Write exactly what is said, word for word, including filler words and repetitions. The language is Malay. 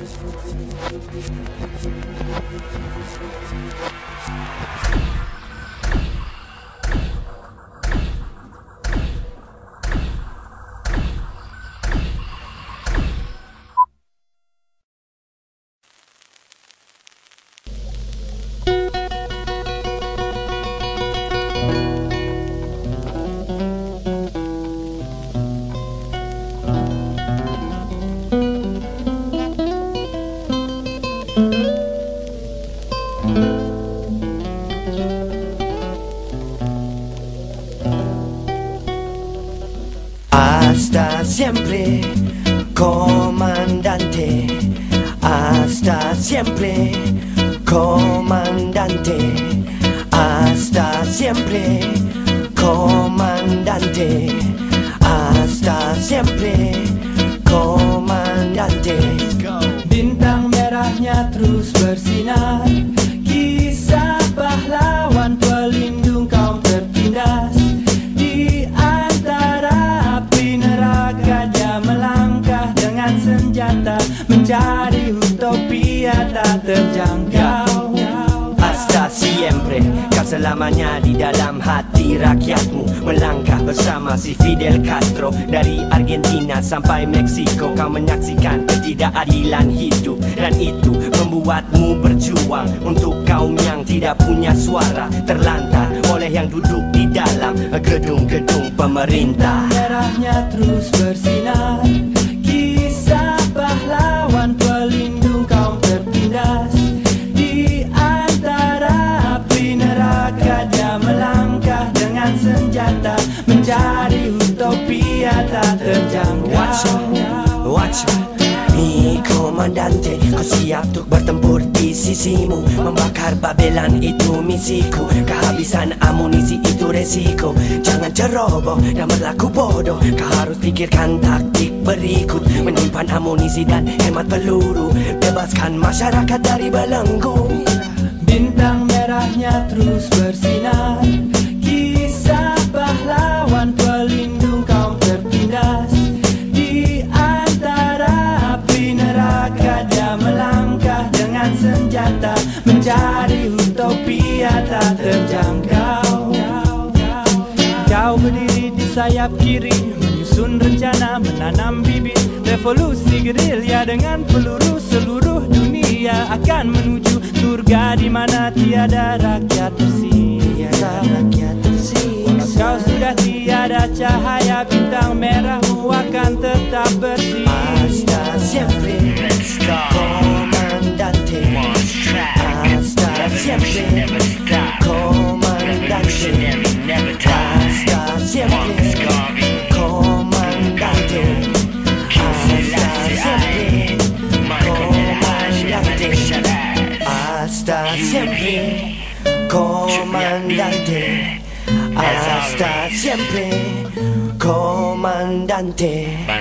Hasta siempre, comandante. Hasta siempre, comandante. Hasta siempre, comandante. Hasta siempre, comandante. Bintang merahnya terus bersinar, kisah pahlawan pelindung kaum tertindas. Di antara api neraka dia melangkah dengan senjata, mencari utopia tak terjangkau. Hasta siempre, kau selamanya di dalam hati rakyatmu. Melangkah bersama si Fidel Castro. Dari Argentina sampai Meksiko, kau menyaksikan ketidakadilan hidup. Dan itu membuatmu berjuang untuk kaum yang tidak punya suara, terlantar oleh yang duduk di dalam gedung-gedung pemerintah. Merahnya terus bersinar, kisah pahlawan pelindung kaum tertindas. Di antara api neraka dia melangkah dengan senjata, mencari utopia tak terjangkau. Watch out, watch out. Mi komandante, kau siap untuk bertempur di sisimu. Membakar Babelan itu misiku. Kehabisan amunisi itu resiko. Jangan ceroboh dan berlaku bodoh. Kau harus pikirkan taktik berikut. Menyimpan amunisi dan hemat peluru. Bebaskan masyarakat dari belenggu. Bintang merahnya terus bersinar, kisah pahlawan pelindung kaum tertindas. Di antara api neraka dia melangkah dengan senjata, mencari utopia tak terjangkau. Kau berdiri di sayap kiri, menyusun rencana menanam bibit revolusi gerilya. Dengan peluru seluruh dunia akan menuju surga di mana tiada rakyat tersiksa. Kau sudah tiada cahaya, bintang merahmu akan tetap bersih. Hasta siempre, comandante. Hasta siempre, comandante. Hasta siempre, comandante. Hasta siempre, comandante. Hasta siempre, comandante. Hasta siempre, comandante.